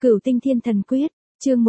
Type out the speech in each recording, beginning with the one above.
Cửu Tinh Thiên Thần Quyết, chương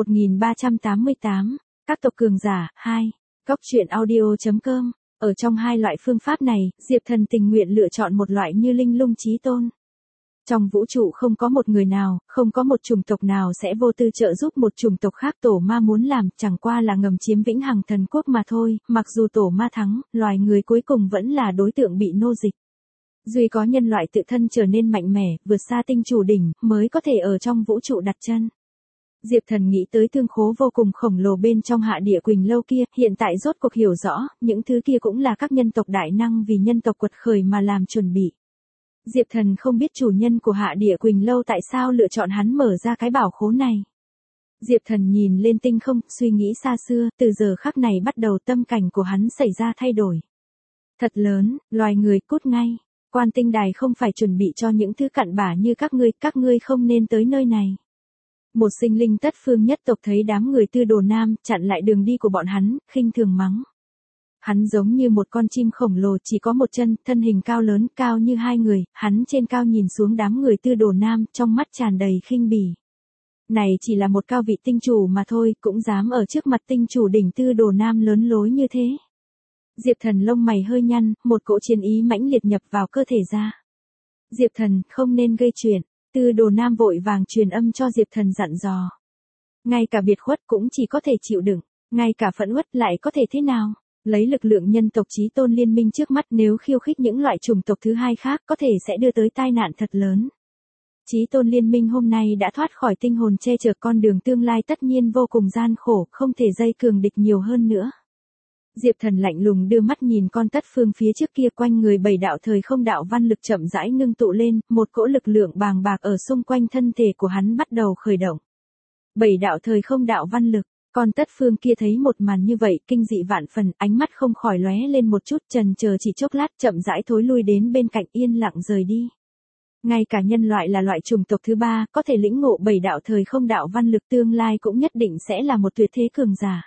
1388, các tộc cường giả, 2, Góc truyện audio.com. Ở trong hai loại phương pháp này, Diệp Thần tình nguyện lựa chọn một loại như linh lung chí tôn. Trong vũ trụ không có một người nào, không có một chủng tộc nào sẽ vô tư trợ giúp một chủng tộc khác tổ ma muốn làm, chẳng qua là ngầm chiếm vĩnh hằng thần quốc mà thôi, mặc dù tổ ma thắng, loài người cuối cùng vẫn là đối tượng bị nô dịch. Duy có nhân loại tự thân trở nên mạnh mẽ, vượt xa tinh chủ đỉnh, mới có thể ở trong vũ trụ đặt chân. Diệp Thần nghĩ tới thương khố vô cùng khổng lồ bên trong Hạ Địa Quỳnh Lâu kia, hiện tại rốt cuộc hiểu rõ, những thứ kia cũng là các nhân tộc đại năng vì nhân tộc quật khởi mà làm chuẩn bị. Diệp Thần không biết chủ nhân của Hạ Địa Quỳnh Lâu tại sao lựa chọn hắn mở ra cái bảo khố này. Diệp Thần nhìn lên tinh không, suy nghĩ xa xưa, từ giờ khắc này bắt đầu tâm cảnh của hắn xảy ra thay đổi. Thật lớn, loài người cút ngay. Quan Tinh Đài không phải chuẩn bị cho những thứ cặn bã như các ngươi không nên tới nơi này. Một sinh linh tất phương nhất tộc thấy đám người Tư Đồ Nam chặn lại đường đi của bọn hắn, khinh thường mắng. Hắn giống như một con chim khổng lồ chỉ có một chân, thân hình cao lớn, cao như hai người, hắn trên cao nhìn xuống đám người Tư Đồ Nam, trong mắt tràn đầy khinh bỉ. Này chỉ là một cao vị tinh chủ mà thôi, cũng dám ở trước mặt tinh chủ đỉnh Tư Đồ Nam lớn lối như thế. Diệp Thần lông mày hơi nhăn, một cỗ chiến ý mãnh liệt nhập vào cơ thể ra. Diệp Thần, không nên gây chuyện. Tư Đồ Nam vội vàng truyền âm cho Diệp Thần dặn dò. Ngay cả biệt khuất cũng chỉ có thể chịu đựng, ngay cả phẫn uất lại có thể thế nào? Lấy lực lượng nhân tộc chí tôn liên minh trước mắt, nếu khiêu khích những loại chủng tộc thứ hai khác có thể sẽ đưa tới tai nạn thật lớn. Chí tôn liên minh hôm nay đã thoát khỏi tinh hồn che chở, con đường tương lai tất nhiên vô cùng gian khổ, không thể dây cường địch nhiều hơn nữa. Diệp Thần lạnh lùng đưa mắt nhìn con tất phương phía trước kia, quanh người bảy đạo thời không đạo văn lực chậm rãi ngưng tụ lên, một cỗ lực lượng bàng bạc ở xung quanh thân thể của hắn bắt đầu khởi động. Bảy đạo thời không đạo văn lực, con tất phương kia thấy một màn như vậy, kinh dị vạn phần, ánh mắt không khỏi lóe lên một chút, chần chờ chỉ chốc lát, chậm rãi thối lui đến bên cạnh, yên lặng rời đi. Ngay cả nhân loại là loại chủng tộc thứ ba, có thể lĩnh ngộ bảy đạo thời không đạo văn lực, tương lai cũng nhất định sẽ là một tuyệt thế cường giả.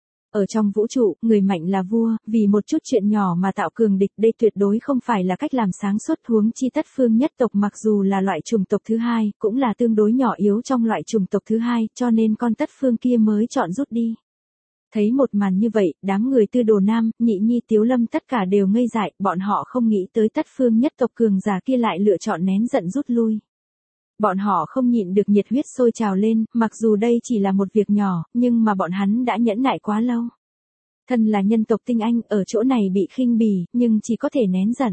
Ở trong vũ trụ, người mạnh là vua, vì một chút chuyện nhỏ mà tạo cường địch, đây tuyệt đối không phải là cách làm sáng suốt, huống chi tất phương nhất tộc mặc dù là loại chủng tộc thứ hai, cũng là tương đối nhỏ yếu trong loại chủng tộc thứ hai, cho nên con tất phương kia mới chọn rút đi. Thấy một màn như vậy, đám người Tư Đồ Nam, Nhị Nhi Tiếu Lâm tất cả đều ngây dại, bọn họ không nghĩ tới tất phương nhất tộc cường giả kia lại lựa chọn nén giận rút lui. Bọn họ không nhịn được nhiệt huyết sôi trào lên, mặc dù đây chỉ là một việc nhỏ, nhưng mà bọn hắn đã nhẫn nại quá lâu. Thân là nhân tộc tinh anh, ở chỗ này bị khinh bỉ, nhưng chỉ có thể nén giận.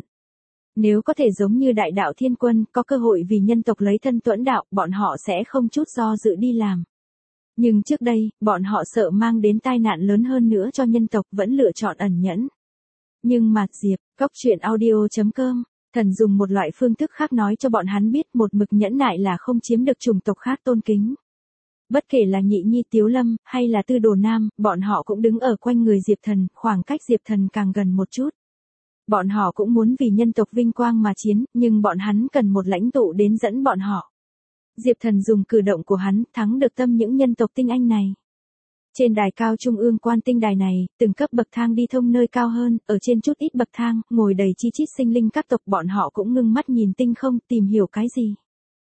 Nếu có thể giống như đại đạo thiên quân, có cơ hội vì nhân tộc lấy thân tuẫn đạo, bọn họ sẽ không chút do dự đi làm. Nhưng trước đây, bọn họ sợ mang đến tai nạn lớn hơn nữa cho nhân tộc, vẫn lựa chọn ẩn nhẫn. Nhưng mà, Diệp, Góc truyện audio.com. Thần dùng một loại phương thức khác nói cho bọn hắn biết, một mực nhẫn nại là không chiếm được chủng tộc khác tôn kính. Bất kể là Nhị Nhi Tiếu Lâm, hay là Tư Đồ Nam, bọn họ cũng đứng ở quanh người Diệp Thần, khoảng cách Diệp Thần càng gần một chút. Bọn họ cũng muốn vì nhân tộc vinh quang mà chiến, nhưng bọn hắn cần một lãnh tụ đến dẫn bọn họ. Diệp Thần dùng cử động của hắn, thắng được tâm những nhân tộc tinh anh này. Trên đài cao trung ương Quan Tinh Đài này, từng cấp bậc thang đi thông nơi cao hơn, ở trên chút ít bậc thang, ngồi đầy chi chít sinh linh các tộc, bọn họ cũng ngưng mắt nhìn tinh không, tìm hiểu cái gì.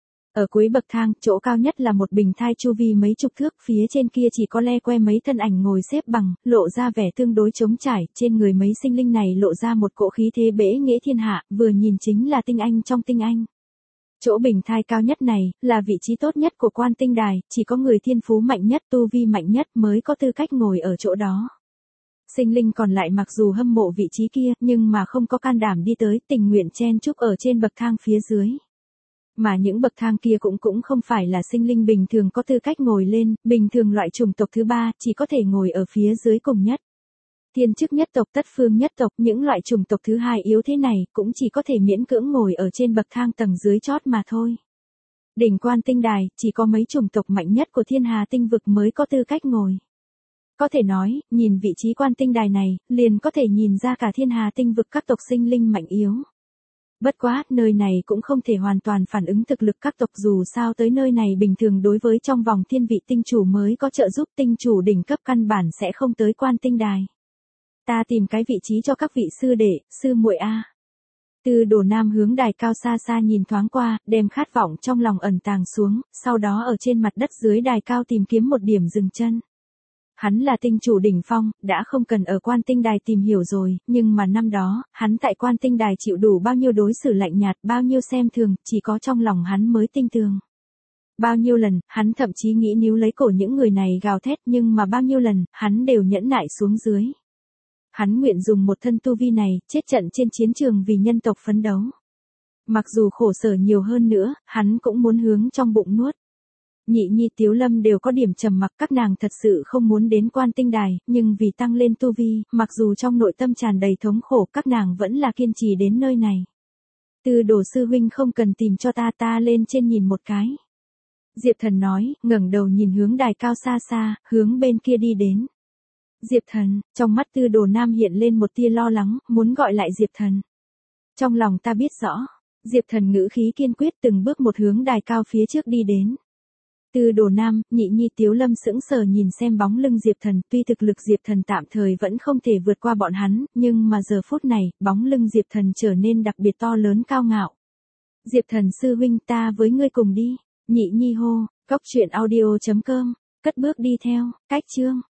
Ở cuối bậc thang, chỗ cao nhất là một bình thai chu vi mấy chục thước, phía trên kia chỉ có le que mấy thân ảnh ngồi xếp bằng, lộ ra vẻ tương đối trống trải, trên người mấy sinh linh này lộ ra một cỗ khí thế bẽ nghĩa thiên hạ, vừa nhìn chính là tinh anh trong tinh anh. Chỗ bình thai cao nhất này, là vị trí tốt nhất của Quan Tinh Đài, chỉ có người thiên phú mạnh nhất, tu vi mạnh nhất mới có tư cách ngồi ở chỗ đó. Sinh linh còn lại mặc dù hâm mộ vị trí kia, nhưng mà không có can đảm đi tới, tình nguyện chen chúc ở trên bậc thang phía dưới. Mà những bậc thang kia cũng không phải là sinh linh bình thường có tư cách ngồi lên, bình thường loại chủng tộc thứ ba, chỉ có thể ngồi ở phía dưới cùng nhất. Thiên chức nhất tộc, tất phương nhất tộc, những loại chủng tộc thứ hai yếu thế này, cũng chỉ có thể miễn cưỡng ngồi ở trên bậc thang tầng dưới chót mà thôi. Đỉnh Quan Tinh Đài, chỉ có mấy chủng tộc mạnh nhất của thiên hà tinh vực mới có tư cách ngồi. Có thể nói, nhìn vị trí Quan Tinh Đài này, liền có thể nhìn ra cả thiên hà tinh vực các tộc sinh linh mạnh yếu. Bất quá, nơi này cũng không thể hoàn toàn phản ứng thực lực các tộc, dù sao tới nơi này bình thường đối với trong vòng thiên vị tinh chủ mới có trợ giúp, tinh chủ đỉnh cấp căn bản sẽ không tới Quan Tinh Đài. Ta tìm cái vị trí cho các vị sư đệ, sư muội a. Tư Đồ Nam hướng đài cao xa xa nhìn thoáng qua, đem khát vọng trong lòng ẩn tàng xuống, sau đó ở trên mặt đất dưới đài cao tìm kiếm một điểm dừng chân. Hắn là tinh chủ đỉnh phong, đã không cần ở Quan Tinh Đài tìm hiểu rồi, nhưng mà năm đó, hắn tại Quan Tinh Đài chịu đủ bao nhiêu đối xử lạnh nhạt, bao nhiêu xem thường, chỉ có trong lòng hắn mới tinh tường. Bao nhiêu lần, hắn thậm chí nghĩ níu lấy cổ những người này gào thét, nhưng mà bao nhiêu lần, hắn đều nhẫn nại xuống dưới. Hắn nguyện dùng một thân tu vi này, chết trận trên chiến trường vì nhân tộc phấn đấu. Mặc dù khổ sở nhiều hơn nữa, hắn cũng muốn hướng trong bụng nuốt. Nhị Nhi Tiếu Lâm đều có điểm trầm mặc, các nàng thật sự không muốn đến Quan Tinh Đài, nhưng vì tăng lên tu vi, mặc dù trong nội tâm tràn đầy thống khổ, các nàng vẫn là kiên trì đến nơi này. Tư Đồ sư huynh không cần tìm cho ta lên trên nhìn một cái. Diệp Thần nói, ngẩng đầu nhìn hướng đài cao xa xa, hướng bên kia đi đến. Diệp Thần, trong mắt Tư Đồ Nam hiện lên một tia lo lắng, muốn gọi lại Diệp Thần. Trong lòng ta biết rõ. Diệp Thần ngữ khí kiên quyết từng bước một hướng đài cao phía trước đi đến. Tư Đồ Nam, Nhị Nhi Tiếu Lâm sững sờ nhìn xem bóng lưng Diệp Thần, tuy thực lực Diệp Thần tạm thời vẫn không thể vượt qua bọn hắn, nhưng mà giờ phút này, bóng lưng Diệp Thần trở nên đặc biệt to lớn cao ngạo. Diệp Thần sư huynh, ta với ngươi cùng đi. Nhị Nhi hô, cốc truyện audio.com, cất bước đi theo, cách chương.